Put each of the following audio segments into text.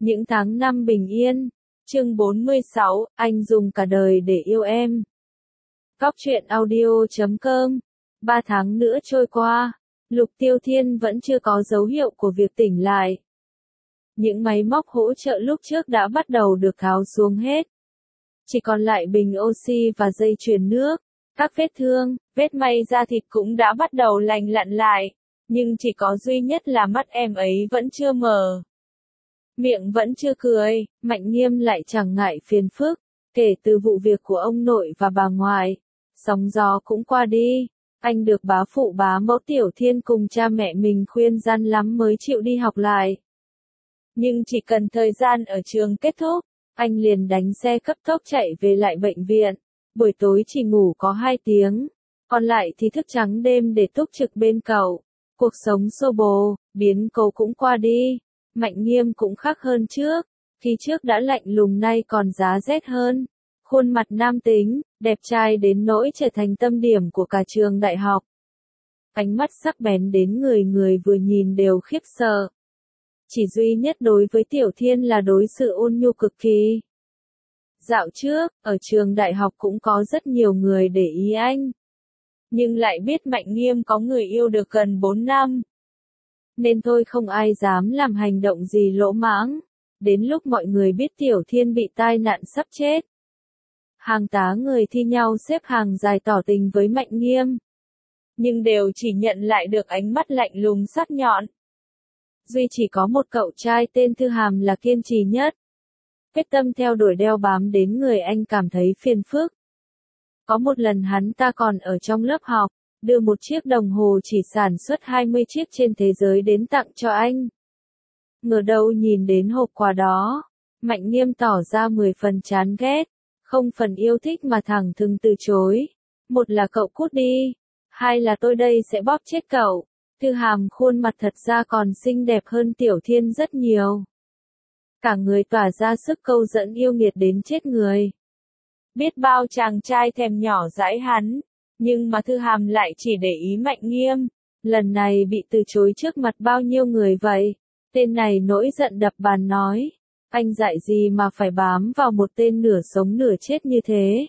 Những tháng năm bình yên. Chương 46, anh dùng cả đời để yêu em. Góc truyện audio.com. 3 tháng nữa trôi qua, Lục Tiêu Thiên vẫn chưa có dấu hiệu của việc tỉnh lại. Những máy móc hỗ trợ lúc trước đã bắt đầu được tháo xuống hết. Chỉ còn lại bình oxy và dây chuyền nước. Các vết thương, vết may da thịt cũng đã bắt đầu lành lặn lại. Nhưng chỉ có duy nhất là mắt em ấy vẫn chưa mở. Miệng vẫn chưa cười, Mạnh Nghiêm lại chẳng ngại phiền phức. Kể từ vụ việc của ông nội và bà ngoại, sóng gió cũng qua đi. Anh được bá phụ bá mẫu Tiểu Thiên cùng cha mẹ mình khuyên răn lắm mới chịu đi học lại. Nhưng chỉ cần thời gian ở trường kết thúc, anh liền đánh xe cấp tốc chạy về lại bệnh viện. Buổi tối chỉ ngủ có 2 tiếng, còn lại thì thức trắng đêm để túc trực bên cậu. Cuộc sống xô bồ, biến cố cũng qua đi. Mạnh Nghiêm cũng khác hơn trước, khi trước đã lạnh lùng nay còn giá rét hơn. Khuôn mặt nam tính, đẹp trai đến nỗi trở thành tâm điểm của cả trường đại học. Ánh mắt sắc bén đến người người vừa nhìn đều khiếp sợ. Chỉ duy nhất đối với Tiểu Thiên là đối xử ôn nhu cực kỳ. Dạo trước, ở trường đại học cũng có rất nhiều người để ý anh. Nhưng lại biết Mạnh Nghiêm có người yêu được gần 4 năm. Nên thôi không ai dám làm hành động gì lỗ mãng. Đến lúc mọi người biết Tiểu Thiên bị tai nạn sắp chết. Hàng tá người thi nhau xếp hàng dài tỏ tình với Mạnh Nghiêm. Nhưng đều chỉ nhận lại được ánh mắt lạnh lùng sắc nhọn. Duy chỉ có một cậu trai tên Thư Hàm là kiên trì nhất. Quyết tâm theo đuổi đeo bám đến người anh cảm thấy phiền phức. Có một lần hắn ta còn ở trong lớp học, đưa một chiếc đồng hồ chỉ sản xuất 20 chiếc trên thế giới đến tặng cho anh. Ngờ đâu nhìn đến hộp quà đó, Mạnh Nghiêm tỏ ra 10 phần chán ghét, không phần yêu thích mà thẳng thừng từ chối. Một là cậu cút đi, hai là tôi đây sẽ bóp chết cậu. Thư Hàm khuôn mặt thật ra còn xinh đẹp hơn Tiểu Thiên rất nhiều. Cả người tỏa ra sức câu dẫn yêu nghiệt đến chết người. Biết bao chàng trai thèm nhỏ dãi hắn, nhưng mà Thư Hàm lại chỉ để ý Mạnh Nghiêm. Lần này bị từ chối trước mặt bao nhiêu người vậy? Tên này nổi giận đập bàn nói. Anh dại gì mà phải bám vào một tên nửa sống nửa chết như thế?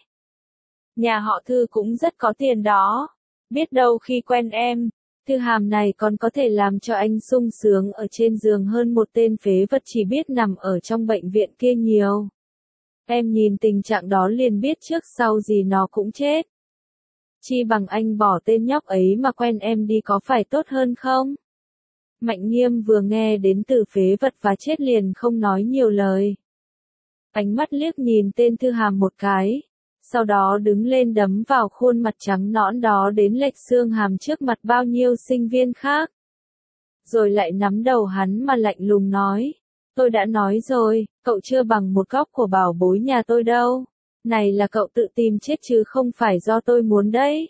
Nhà họ Thư cũng rất có tiền đó. Biết đâu khi quen em, Thư Hàm này còn có thể làm cho anh sung sướng ở trên giường hơn một tên phế vật chỉ biết nằm ở trong bệnh viện kia nhiều. Em nhìn tình trạng đó liền biết trước sau gì nó cũng chết. Chi bằng anh bỏ tên nhóc ấy mà quen em đi có phải tốt hơn không? Mạnh Nghiêm vừa nghe đến từ phế vật và chết liền không nói nhiều lời. Ánh mắt liếc nhìn tên Thư Hàm một cái, sau đó đứng lên đấm vào khuôn mặt trắng nõn đó đến lệch xương hàm trước mặt bao nhiêu sinh viên khác. Rồi lại nắm đầu hắn mà lạnh lùng nói, tôi đã nói rồi, cậu chưa bằng một góc của bảo bối nhà tôi đâu. Này là cậu tự tìm chết chứ không phải do tôi muốn đấy.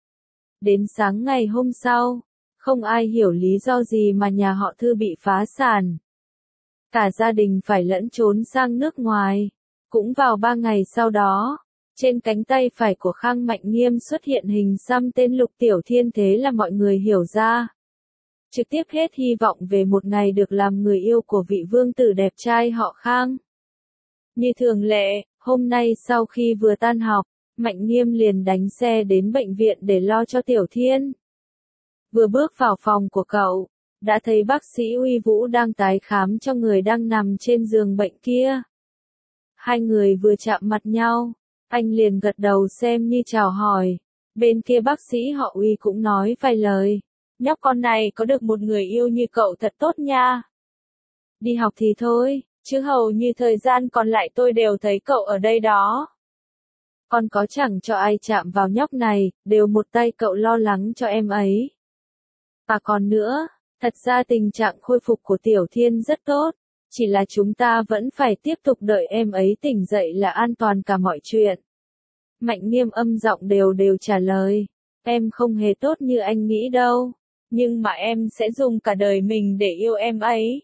Đến sáng ngày hôm sau, không ai hiểu lý do gì mà nhà họ Thư bị phá sản. Cả gia đình phải lẫn trốn sang nước ngoài. Cũng vào 3 ngày sau đó, trên cánh tay phải của Khang Mạnh Nghiêm xuất hiện hình xăm tên Lục Tiểu Thiên, thế là mọi người hiểu ra. Trực tiếp hết hy vọng về một ngày được làm người yêu của vị vương tử đẹp trai họ Khang. Như thường lệ, hôm nay sau khi vừa tan học, Mạnh Nghiêm liền đánh xe đến bệnh viện để lo cho Tiểu Thiên. Vừa bước vào phòng của cậu, đã thấy bác sĩ Uy Vũ đang tái khám cho người đang nằm trên giường bệnh kia. Hai người vừa chạm mặt nhau, anh liền gật đầu xem như chào hỏi. Bên kia bác sĩ họ Uy cũng nói vài lời. Nhóc con này có được một người yêu như cậu thật tốt nha. Đi học thì thôi, chứ hầu như thời gian còn lại tôi đều thấy cậu ở đây đó. Con có chẳng cho ai chạm vào nhóc này, đều một tay cậu lo lắng cho em ấy. Và còn nữa, thật ra tình trạng khôi phục của Tiểu Thiên rất tốt, chỉ là chúng ta vẫn phải tiếp tục đợi em ấy tỉnh dậy là an toàn cả mọi chuyện. Mạnh Nghiêm âm giọng đều đều trả lời, em không hề tốt như anh nghĩ đâu, nhưng mà em sẽ dùng cả đời mình để yêu em ấy.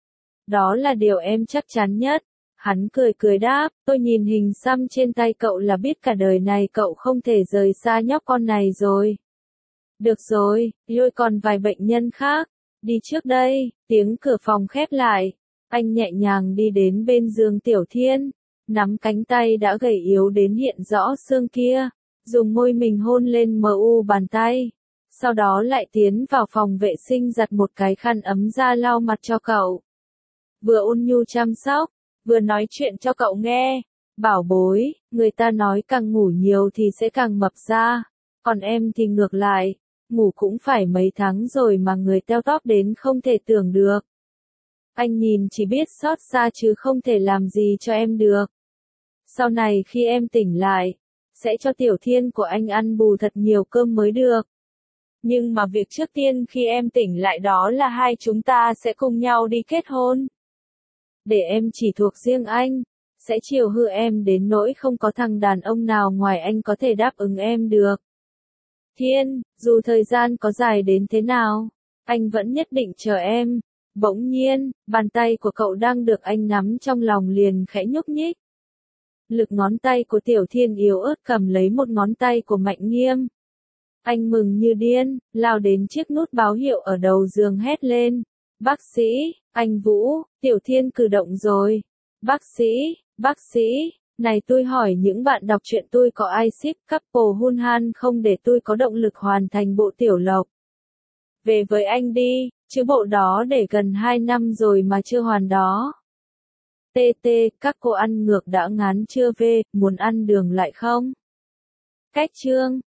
Đó là điều em chắc chắn nhất. Hắn cười cười đáp, tôi nhìn hình xăm trên tay cậu là biết cả đời này cậu không thể rời xa nhóc con này rồi. Được rồi, lôi còn vài bệnh nhân khác, đi trước đây, tiếng cửa phòng khép lại. Anh nhẹ nhàng đi đến bên giường Tiểu Thiên, nắm cánh tay đã gầy yếu đến hiện rõ xương kia, dùng môi mình hôn lên bàn tay. Sau đó lại tiến vào phòng vệ sinh giặt một cái khăn ấm ra lau mặt cho cậu. Vừa ôn nhu chăm sóc, vừa nói chuyện cho cậu nghe. Bảo bối, người ta nói càng ngủ nhiều thì sẽ càng mập ra. Còn em thì ngược lại, ngủ cũng phải mấy tháng rồi mà người teo tóp đến không thể tưởng được. Anh nhìn chỉ biết xót xa chứ không thể làm gì cho em được. Sau này khi em tỉnh lại, sẽ cho Tiểu Thiên của anh ăn bù thật nhiều cơm mới được. Nhưng mà việc trước tiên khi em tỉnh lại đó là hai chúng ta sẽ cùng nhau đi kết hôn. Để em chỉ thuộc riêng anh, sẽ chiều hư em đến nỗi không có thằng đàn ông nào ngoài anh có thể đáp ứng em được. Thiên, dù thời gian có dài đến thế nào, anh vẫn nhất định chờ em. Bỗng nhiên, bàn tay của cậu đang được anh nắm trong lòng liền khẽ nhúc nhích. Lực ngón tay của Tiểu Thiên yếu ớt cầm lấy một ngón tay của Mạnh Nghiêm. Anh mừng như điên, lao đến chiếc nút báo hiệu ở đầu giường hét lên. Bác sĩ, anh Vũ, Tiểu Thiên cử động rồi. Bác sĩ, này tôi hỏi những bạn đọc truyện tôi có ai ship couple hun han không để tôi có động lực hoàn thành bộ tiểu lộc. Về với anh đi, chứ bộ đó để gần 2 năm rồi mà chưa hoàn đó. TT, các cô ăn ngược đã ngán chưa về, muốn ăn đường lại không? Cách chương